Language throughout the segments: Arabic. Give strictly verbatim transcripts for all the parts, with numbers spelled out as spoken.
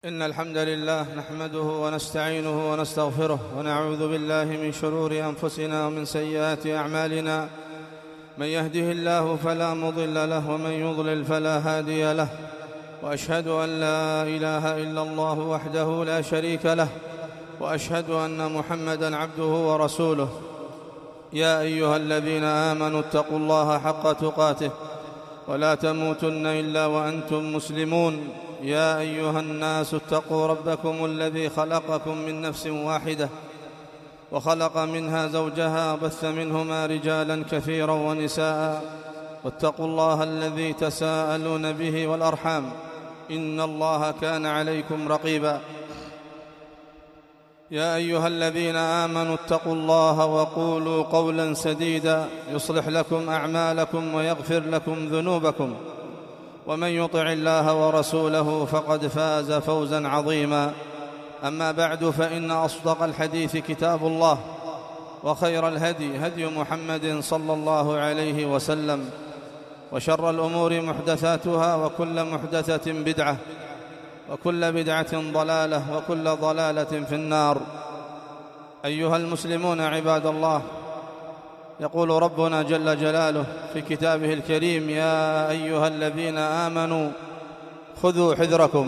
إن الحمد لله نحمده ونستعينه ونستغفره ونعوذ بالله من شرور أنفسنا ومن سيئات أعمالنا. من يهده الله فلا مضل له ومن يضلل فلا هادي له، وأشهد أن لا إله إلا الله وحده لا شريك له، وأشهد أن محمدًا عبده ورسوله. يا أيها الذين آمنوا اتقوا الله حق تقاته ولا تموتن إلا وأنتم مسلمون. يا أيها الناس اتقوا ربكم الذي خلقكم من نفس واحدة وخلق منها زوجها وبث منهما رجالا كثيرا ونساء، واتقوا الله الذي تساءلون به والأرحام إن الله كان عليكم رقيبا. يا أيها الذين آمنوا اتقوا الله وقولوا قولا سديدا يصلح لكم أعمالكم ويغفر لكم ذنوبكم، ومن يطع الله ورسوله فقد فاز فوزا عظيما. أما بعد، فإن أصدق الحديث كتاب الله، وخير الهدي هدي محمد صلى الله عليه وسلم، وشر الأمور محدثاتها، وكل محدثة بدعة، وكل بدعة ضلالة، وكل ضلالة في النار. أيها المسلمون عباد الله، يقول ربنا جل جلاله في كتابه الكريم: يا أيها الذين آمنوا خذوا حذركم.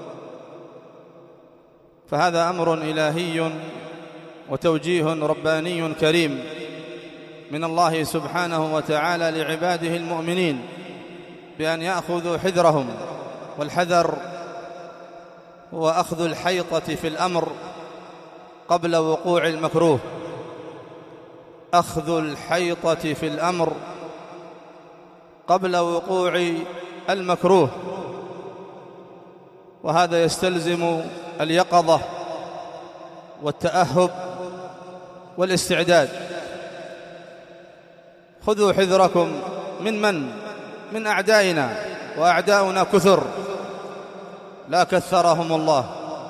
فهذا أمر إلهي وتوجيه رباني كريم من الله سبحانه وتعالى لعباده المؤمنين بأن يأخذوا حذرهم. والحذر هو أخذ الحيطة في الأمر قبل وقوع المكروه. أخذ الحيطة في الأمر قبل وقوع المكروه، وهذا يستلزم اليقظة والتأهب والاستعداد. خذوا حذركم من من؟ من أعدائنا، وأعداؤنا كثر لا كثرهم الله.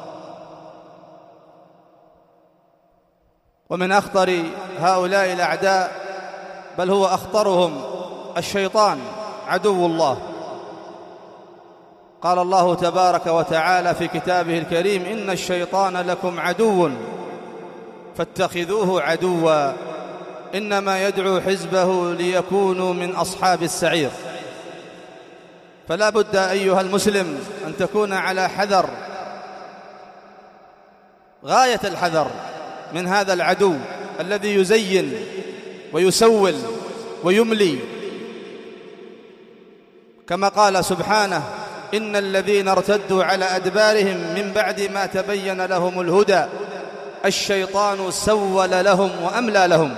ومن أخطر هؤلاء الأعداء، بل هو أخطرهم، الشيطان عدو الله. قال الله تبارك وتعالى في كتابه الكريم: إن الشيطان لكم عدو فاتخذوه عدوا إنما يدعو حزبه ليكونوا من أصحاب السعير. فلا بد أيها المسلم أن تكون على حذر، غاية الحذر من هذا العدو الذي يزين ويسول ويملي، كما قال سبحانه: إن الذين ارتدوا على أدبارهم من بعد ما تبين لهم الهدى الشيطان سول لهم وأملى لهم.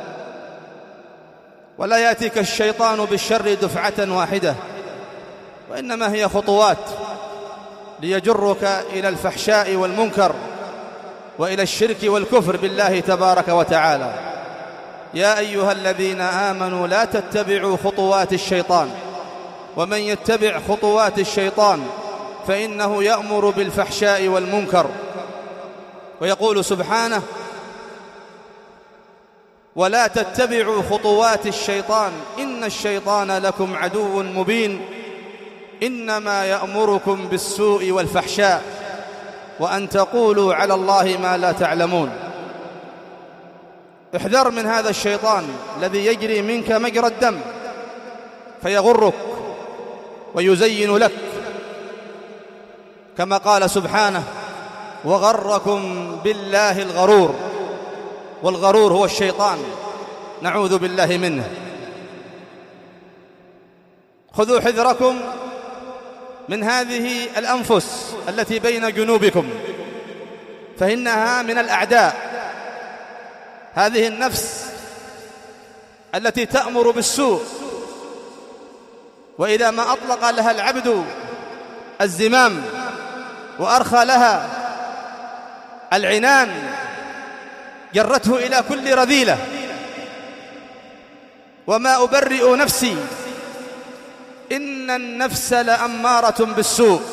ولا يأتيك الشيطان بالشر دفعة واحدة، وإنما هي خطوات ليجرك إلى الفحشاء والمنكر وإلى الشرك والكفر بالله تبارك وتعالى. يا أيها الذين آمنوا لا تتبعوا خطوات الشيطان، ومن يتبع خطوات الشيطان فإنه يأمر بالفحشاء والمنكر. ويقول سبحانه: ولا تتبعوا خطوات الشيطان إن الشيطان لكم عدو مبين إنما يأمركم بالسوء والفحشاء وأن تقولوا على الله ما لا تعلمون. احذر من هذا الشيطان الذي يجري منك مجرى الدم فيغرك ويزين لك، كما قال سبحانه: وغركم بالله الغرور. والغرور هو الشيطان، نعوذ بالله منه. خذوا حذركم من هذه الأنفس التي بين جنوبكم، فإنها من الأعداء. هذه النفس التي تأمر بالسوء، وإذا ما أطلق لها العبد الزمام وأرخى لها العنان جرته إلى كل رذيلة. وما أبرئ نفسي إن النفس لأمارة بالسوء.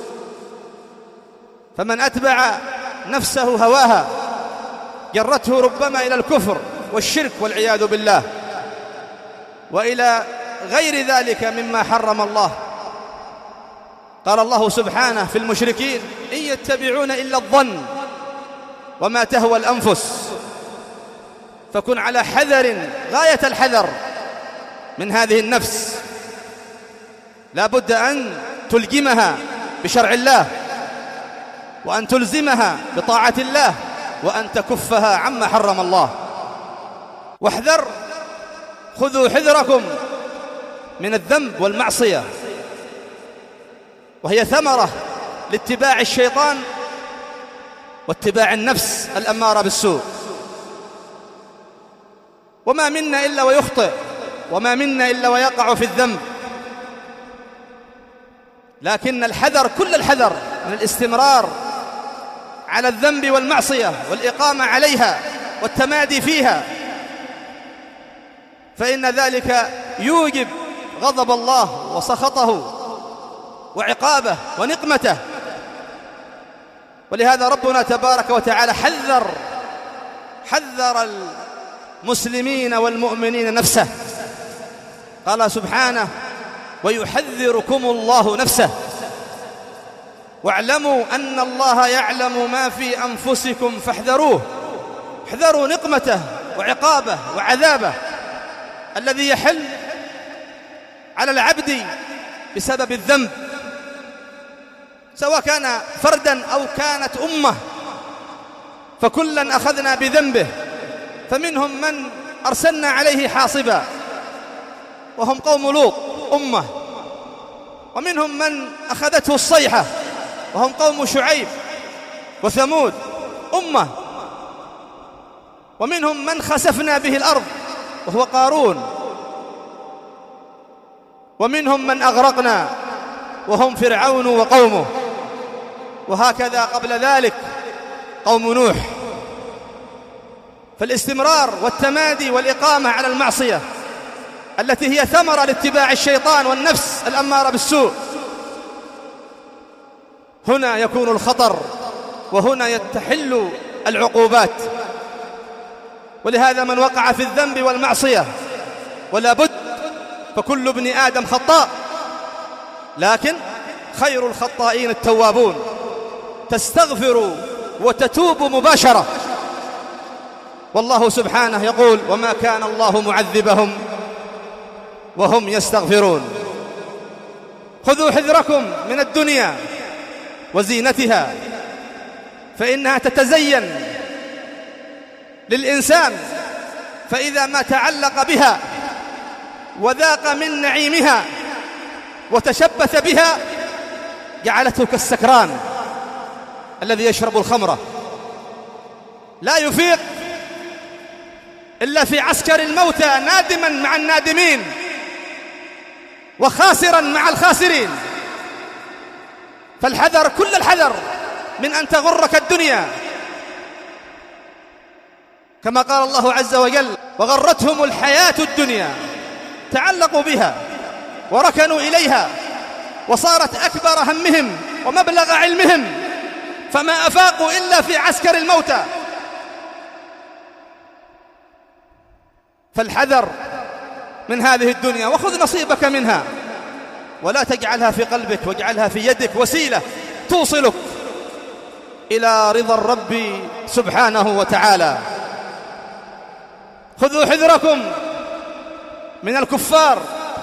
فمن أتبع نفسه هواها جرته ربما إلى الكفر والشرك والعياذ بالله، وإلى غير ذلك مما حرم الله. قال الله سبحانه في المشركين: إن يتبعون إلا الظن وما تهوى الأنفس. فكن على حذر غاية الحذر من هذه النفس، لا بد أن تلجمها بشرع الله، وأن تلزمها بطاعة الله، وأن تكفها عما حرم الله. واحذر، خذوا حذركم من الذنب والمعصية، وهي ثمرة لاتباع الشيطان واتباع النفس الأمارة بالسوء. وما منا إلا ويخطئ، وما منا إلا ويقع في الذنب، لكن الحذر كل الحذر من الاستمرار على الذنب والمعصية والإقامة عليها والتمادي فيها، فإن ذلك يوجب غضب الله وسخطه وعقابه ونقمته. ولهذا ربنا تبارك وتعالى حذر حذر المسلمين والمؤمنين نفسه، قال سبحانه: ويحذركم الله نفسه واعلموا أن الله يعلم ما في أنفسكم فاحذروه. احذروا نقمته وعقابه وعذابه الذي يحل على العبد بسبب الذنب، سواء كان فردا أو كانت أمة، فكلا أخذنا بذنبه. فمنهم من أرسلنا عليه حاصبا وهم قوم لوط أمة، ومنهم من أخذته الصيحة وهم قوم شعيب وثمود أمة، ومنهم من خسفنا به الأرض وهو قارون، ومنهم من أغرقنا وهم فرعون وقومه، وهكذا قبل ذلك قوم نوح. فالاستمرار والتمادي والإقامة على المعصية التي هي ثمرة لاتباع الشيطان والنفس الأمارة بالسوء، هنا يكون الخطر، وهنا يتحل العقوبات. ولهذا من وقع في الذنب والمعصية، ولا بد، فكل ابن آدم خطاء، لكن خير الخطائين التوابون، تستغفر وتتوب مباشرة. والله سبحانه يقول: وما كان الله معذبهم وهم يستغفرون. خذوا حذركم من الدنيا وزينتها، فإنها تتزين للإنسان، فإذا ما تعلق بها وذاق من نعيمها وتشبث بها جعلته كالسكران الذي يشرب الخمرة، لا يفيق إلا في عسكر الموتى، نادما مع النادمين وخاسرا مع الخاسرين. فالحذر كل الحذر من أن تغرك الدنيا، كما قال الله عز وجل: وغرتهم الحياة الدنيا، تعلقوا بها وركنوا إليها، وصارت أكبر همهم ومبلغ علمهم، فما أفاقوا إلا في عسكر الموتى. فالحذر من هذه الدنيا، وخذ نصيبك منها، ولا تجعلها في قلبك، واجعلها في يدك وسيلة توصلك إلى رضا الرب سبحانه وتعالى. خذوا حذركم من الكفار،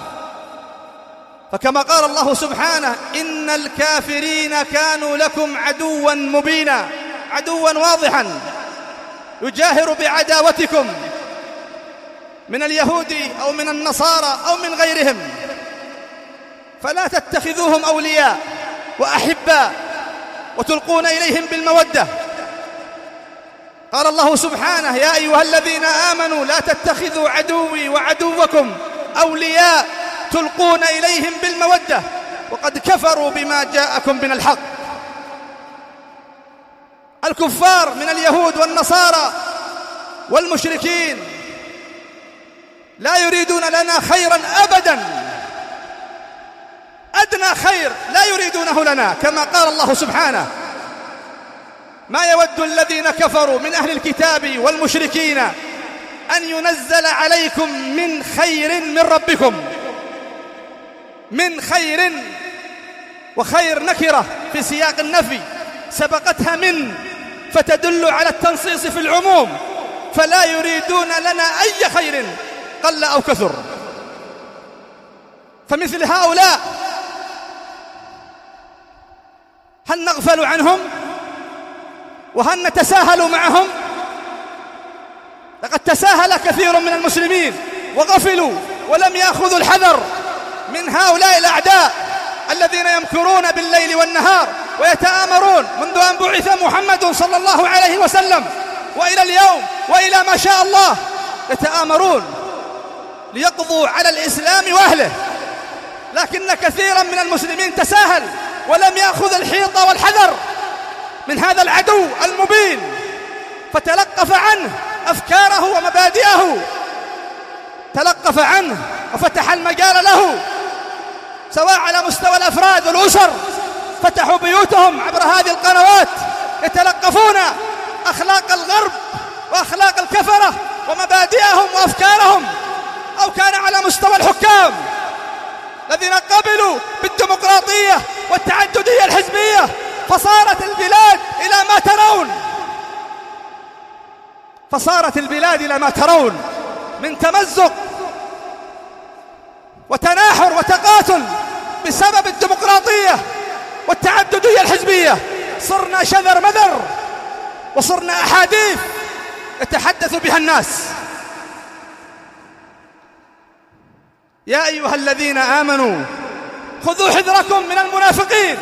فكما قال الله سبحانه: إن الكافرين كانوا لكم عدوا مبينا، عدوا واضحا يجاهر بعداوتكم من اليهود أو من النصارى أو من غيرهم، فلا تتخذوهم أولياء وأحباء وتلقون إليهم بالمودة. قال الله سبحانه: يا أيها الذين آمنوا لا تتخذوا عدوي وعدوكم أولياء تلقون إليهم بالمودة وقد كفروا بما جاءكم من الحق. الكفار من اليهود والنصارى والمشركين لا يريدون لنا خيرا أبدا، أدنى خير لا يريدونه لنا، كما قال الله سبحانه: ما يود الذين كفروا من أهل الكتاب والمشركين أن ينزل عليكم من خير من ربكم، من خير وخير نكرة في سياق النفي سبقتها من فتدل على التنصيص في العموم، فلا يريدون لنا أي خير قل أو كثر. فمثل هؤلاء هل نغفل عنهم وهل نتساهل معهم؟ لقد تساهل كثير من المسلمين وغفلوا ولم يأخذوا الحذر من هؤلاء الأعداء الذين يمكرون بالليل والنهار ويتآمرون منذ أن بعث محمد صلى الله عليه وسلم وإلى اليوم وإلى ما شاء الله، يتآمرون ليقضوا على الإسلام وأهله. لكن كثيرا من المسلمين تساهل ولم يأخذ الحيط والحذر من هذا العدو المبين، فتلقف عنه أفكاره ومبادئه، تلقف عنه وفتح المجال له، سواء على مستوى الأفراد والأسر، فتحوا بيوتهم عبر هذه القنوات يتلقفون أخلاق الغرب وأخلاق الكفرة ومبادئهم وأفكارهم، أو كان على مستوى الحكام الذين قبلوا بالديمقراطية والتعددية الحزبية، فصارت البلاد إلى ما ترون فصارت البلاد إلى ما ترون من تمزق وتناحر وتقاتل بسبب الديمقراطية والتعددية الحزبية. صرنا شذر مذر وصرنا أحاديث يتحدث بها الناس. يا أيها الذين آمنوا خذوا حذركم من المنافقين،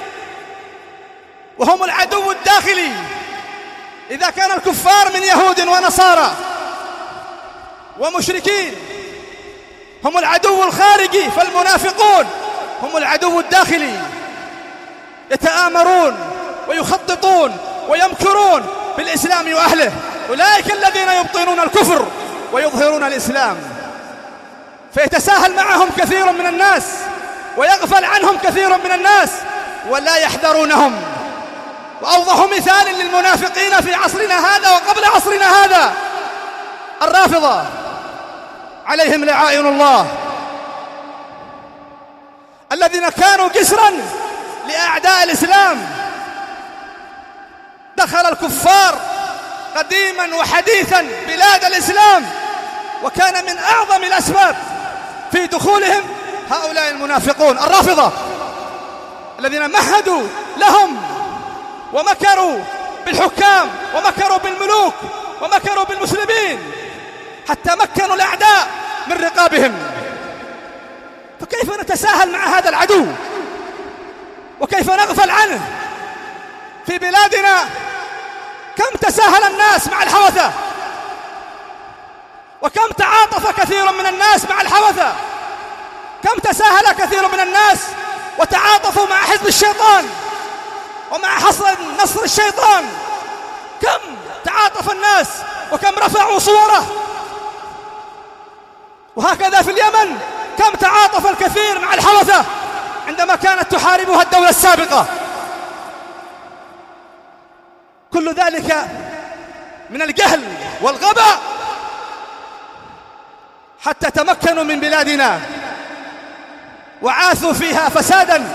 وهم العدو الداخلي. إذا كان الكفار من يهود ونصارى ومشركين هم العدو الخارجي، فالمنافقون هم العدو الداخلي، يتآمرون ويخططون ويمكرون بالإسلام وأهله. أولئك الذين يبطنون الكفر ويظهرون الإسلام، فيتساهل معهم كثير من الناس ويغفل عنهم كثير من الناس ولا يحذرونهم. وأوضح مثال للمنافقين في عصرنا هذا وقبل عصرنا هذا الرافضة عليهم لعائن الله، الذين كانوا جسرا لأعداء الإسلام. دخل الكفار قديما وحديثا بلاد الإسلام، وكان من أعظم الأسباب في دخولهم هؤلاء المنافقون الرافضة الذين مهدوا لهم ومكروا بالحكام ومكروا بالملوك ومكروا بالمسلمين حتى مكنوا الأعداء من رقابهم. فكيف نتساهل مع هذا العدو وكيف نغفل عنه؟ في بلادنا كم تساهل الناس مع الحوثة، وكم تعاطف كثير من الناس مع الحوثة، كم تساهل كثير من الناس وتعاطفوا مع حزب الشيطان ومع حصر نصر الشيطان. كم تعاطف الناس وكم رفعوا صوره. وهكذا في اليمن كم تعاطف الكثير مع الحوثة عندما كانت تحاربها الدولة السابقة. كل ذلك من الجهل والغباء حتى تمكنوا من بلادنا وعاثوا فيها فسادا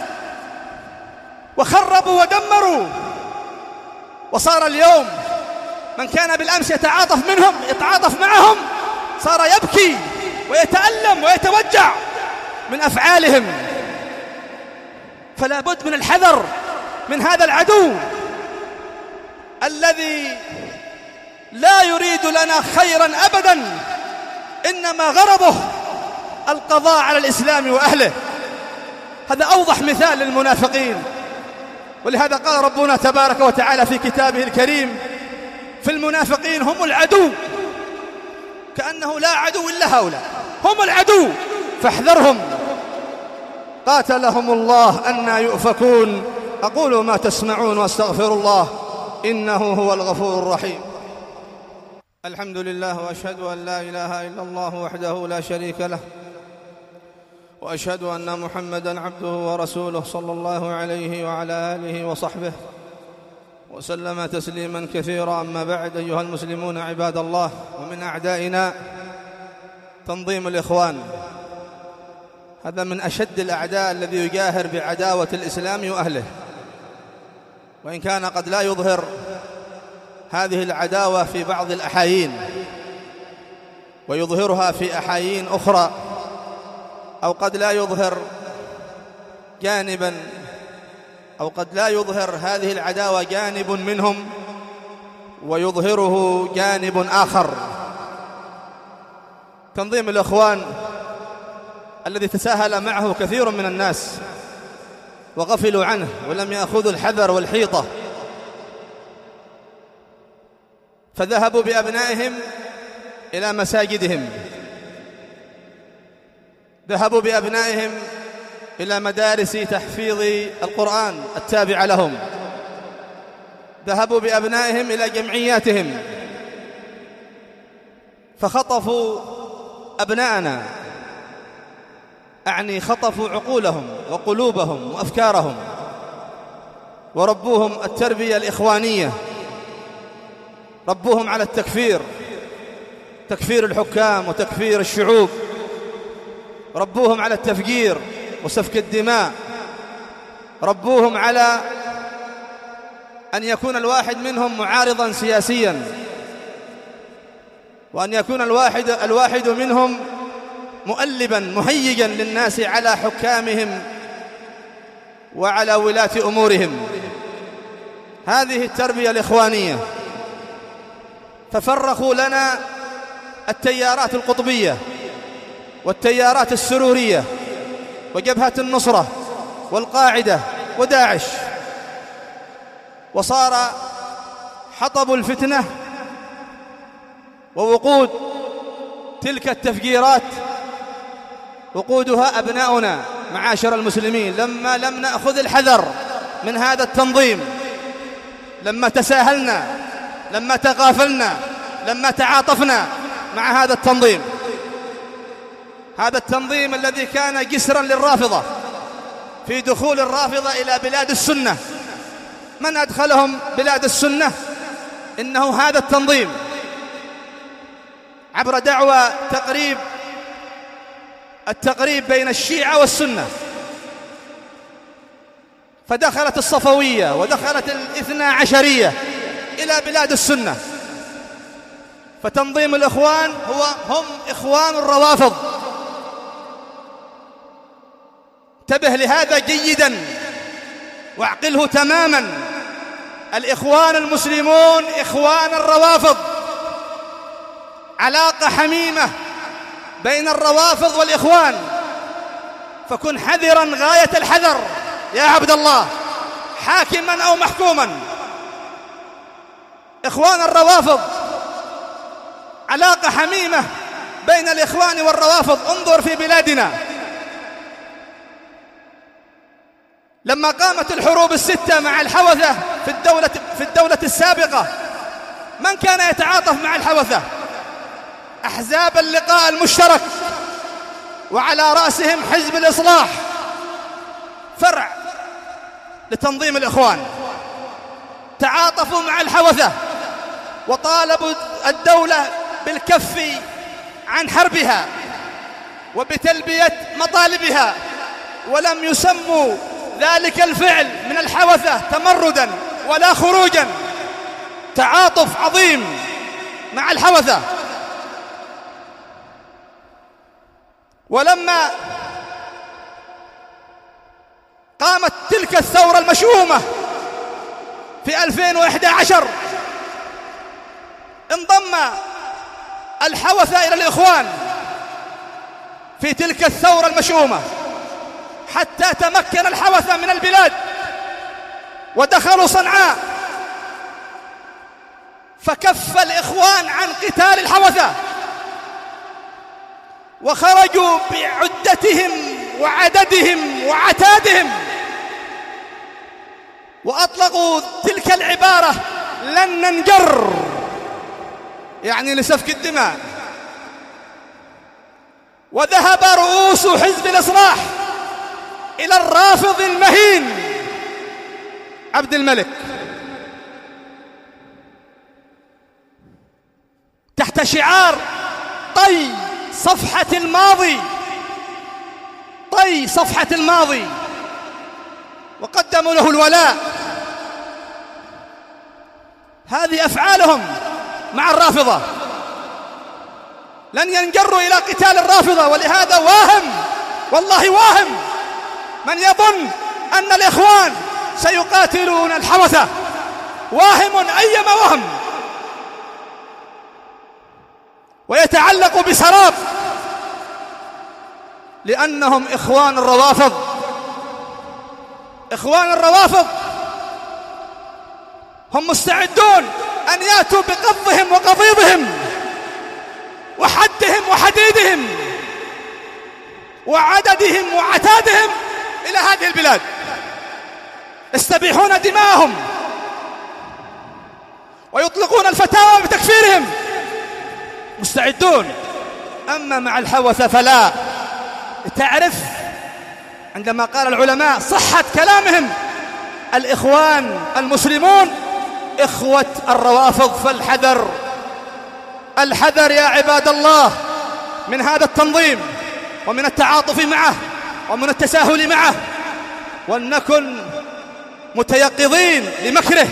وخربوا ودمروا. وصار اليوم من كان بالأمس يتعاطف منهم يتعاطف معهم صار يبكي ويتألم ويتوجع من أفعالهم. فلا بد من الحذر من هذا العدو الذي لا يريد لنا خيرا أبدا، إنما غرضه القضاء على الإسلام وأهله. هذا أوضح مثال للمنافقين. ولهذا قال ربنا تبارك وتعالى في كتابه الكريم في المنافقين هم العدو، كأنه لا عدو إلا هؤلاء، هم العدو فاحذرهم. قاتلهم الله أنى يؤفكون. أقول ما تسمعون واستغفر الله إنه هو الغفور الرحيم. الحمد لله، وأشهد أن لا إله إلا الله وحده لا شريك له، وأشهد أن محمدًا عبده ورسوله صلى الله عليه وعلى آله وصحبه وسلم تسليمًا كثيرا. أما بعد، أيها المسلمون عباد الله، ومن أعدائنا تنظيم الإخوان. هذا من أشد الأعداء الذي يجاهر بعداوة الإسلام وأهله، وإن كان قد لا يظهر هذه العداوة في بعض الأحايين ويظهرها في أحايين أخرى، أو قد لا يظهر جانبا أو قد لا يظهر هذه العداوة جانب منهم ويظهره جانب آخر. تنظيم الإخوان الذي تساهل معه كثير من الناس وغفلوا عنه ولم يأخذوا الحذر والحيطة، فذهبوا بأبنائهم إلى مساجدهم، ذهبوا بأبنائهم إلى مدارس تحفيظ القرآن التابعة لهم، ذهبوا بأبنائهم إلى جمعياتهم، فخطفوا أبناءنا، أعني خطفوا عقولهم وقلوبهم وأفكارهم، وربوهم التربية الإخوانية، ربوهم على التكفير، تكفير الحكام وتكفير الشعوب، ربوهم على التفجير وسفك الدماء، ربوهم على أن يكون الواحد منهم معارضا سياسيا، وأن يكون الواحد, الواحد منهم مؤلبا مهيجا للناس على حكامهم وعلى ولاة أمورهم. هذه التربية الإخوانية. ففرقوا لنا التيارات القطبية والتيارات السرورية وجبهة النصرة والقاعدة وداعش، وصار حطب الفتنة ووقود تلك التفجيرات وقودها أبناؤنا معاشر المسلمين، لما لم نأخذ الحذر من هذا التنظيم، لما تساهلنا، لما تغافلنا، لما تعاطفنا مع هذا التنظيم، هذا التنظيم الذي كان جسرا للرافضة في دخول الرافضة إلى بلاد السنة. من أدخلهم بلاد السنة؟ إنه هذا التنظيم، عبر دعوى تقريب التقريب بين الشيعة والسنة، فدخلت الصفوية ودخلت الاثنى عشرية إلى بلاد السنة. فتنظيم الإخوان هو هم إخوان الروافض. انتبه لهذا جيدا واعقله تماما. الإخوان المسلمون إخوان الروافض، علاقة حميمة بين الروافض والإخوان، فكن حذرا غاية الحذر يا عبد الله، حاكما أو محكوما. إخوان الروافض علاقة حميمة بين الإخوان والروافض. انظر في بلادنا لما قامت الحروب الستة مع الحوثة في الدولة, في الدولة السابقة، من كان يتعاطف مع الحوثة؟ أحزاب اللقاء المشترك، وعلى رأسهم حزب الإصلاح، فرع لتنظيم الإخوان، تعاطفوا مع الحوثة وطالبوا الدولة بالكف عن حربها وبتلبية مطالبها، ولم يسموا ذلك الفعل من الحوثة تمردا ولا خروجا، تعاطف عظيم مع الحوثة. ولما قامت تلك الثورة المشؤومة في ألفين وإحدى عشر، انضم الحوثة إلى الإخوان في تلك الثورة المشؤومة حتى تمكن الحوثة من البلاد ودخلوا صنعاء، فكف الإخوان عن قتال الحوثة وخرجوا بعدتهم وعددهم وعتادهم وأطلقوا تلك العبارة: لن ننجر، يعني لسفك الدماء. وذهب رؤوس حزب الإصلاح إلى الرافض المهين عبد الملك تحت شعار: طي صفحة الماضي، طي صفحة الماضي وقدموا له الولاء. هذه أفعالهم مع الرافضة، لن ينجروا إلى قتال الرافضة. ولهذا واهم، والله واهم من يظن أن الإخوان سيقاتلون الحوثة، واهم أيما وهم، ويتعلق بسراب، لأنهم إخوان الروافض. إخوان الروافض هم مستعدون أن يأتوا بقضهم وقضيضهم وحدهم وحديدهم وعددهم وعتادهم إلى هذه البلاد، يستبيحون دماءهم ويطلقون الفتاوى بتكفيرهم، مستعدون. أما مع الحوثة فلا. تعرف عندما قال العلماء صحة كلامهم: الإخوان المسلمون إخوة الروافض، فالحذر، الحذر يا عباد الله من هذا التنظيم ومن التعاطف معه ومن التساهل معه، ولنكن متيقظين لمكره.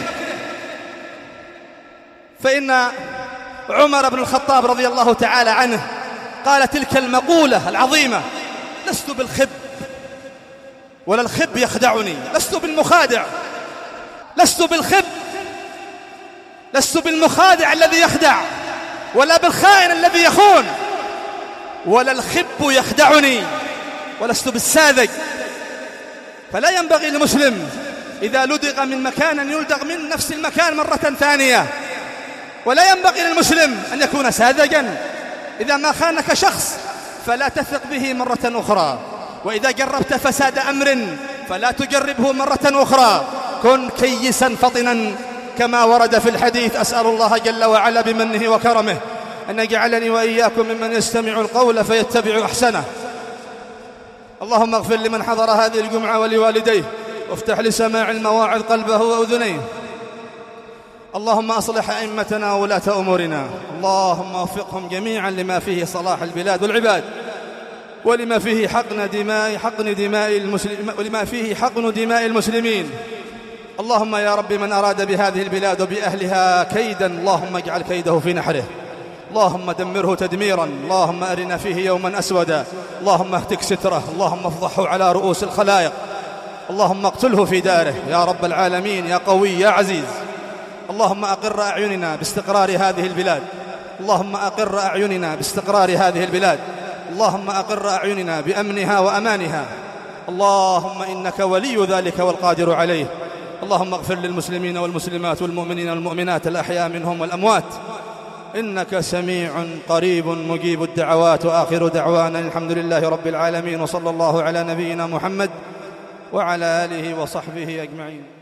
فإن عمر بن الخطاب رضي الله تعالى عنه قال تلك المقولة العظيمة: لست بالخب ولا الخب يخدعني، لست بالمخادع، لست بالخب، لست بالمخادع الذي يخدع، ولا بالخائن الذي يخون، ولا الخب يخدعني، ولست بالساذج. فلا ينبغي للمسلم إذا لدغ من مكان أن يلدغ من نفس المكان مرة ثانية، ولا ينبغي للمسلم أن يكون ساذجا. إذا ما خانك شخص فلا تثق به مرة أخرى، وإذا جربت فساد أمر فلا تجربه مرة أخرى. كن كيسا فطنا كما ورد في الحديث. أسأل الله جل وعلا بمنه وكرمه أن يجعلني وإياكم ممن يستمع القول فيتبع أحسنه. اللهم اغفر لمن حضر هذه الجمعة ولوالديه، وافتح لسماع المواعظ قلبه وأذنيه. اللهم أصلح أئمتنا وولاة أمورنا، اللهم وفقهم جميعا لما فيه صلاح البلاد والعباد، ولما فيه حقن دماء حقن دماء المسلمين ولما فيه حقن دماء المسلمين. اللهم يا رب من أراد بهذه البلاد وبأهلها كيدا اللهم اجعل كيده في نحره، اللهم دمره تدميرا، اللهم أرنا فيه يوما أسودا، اللهم اهتك ستره، اللهم افضحه على رؤوس الخلائق، اللهم اقتله في داره يا رب العالمين يا قوي يا عزيز. اللهم أقر أعيننا باستقرار هذه البلاد، اللهم أقر أعيننا باستقرار هذه البلاد، اللهم أقر أعيننا بأمنها وأمانها، اللهم إنك ولي ذلك والقادر عليه. اللهم اغفر للمسلمين والمسلمات والمؤمنين والمؤمنات الأحياء منهم والأموات، إنك سميع قريب مجيب الدعوات. وآخر دعوانا الحمد لله رب العالمين، وصلى الله على نبينا محمد وعلى آله وصحبه أجمعين.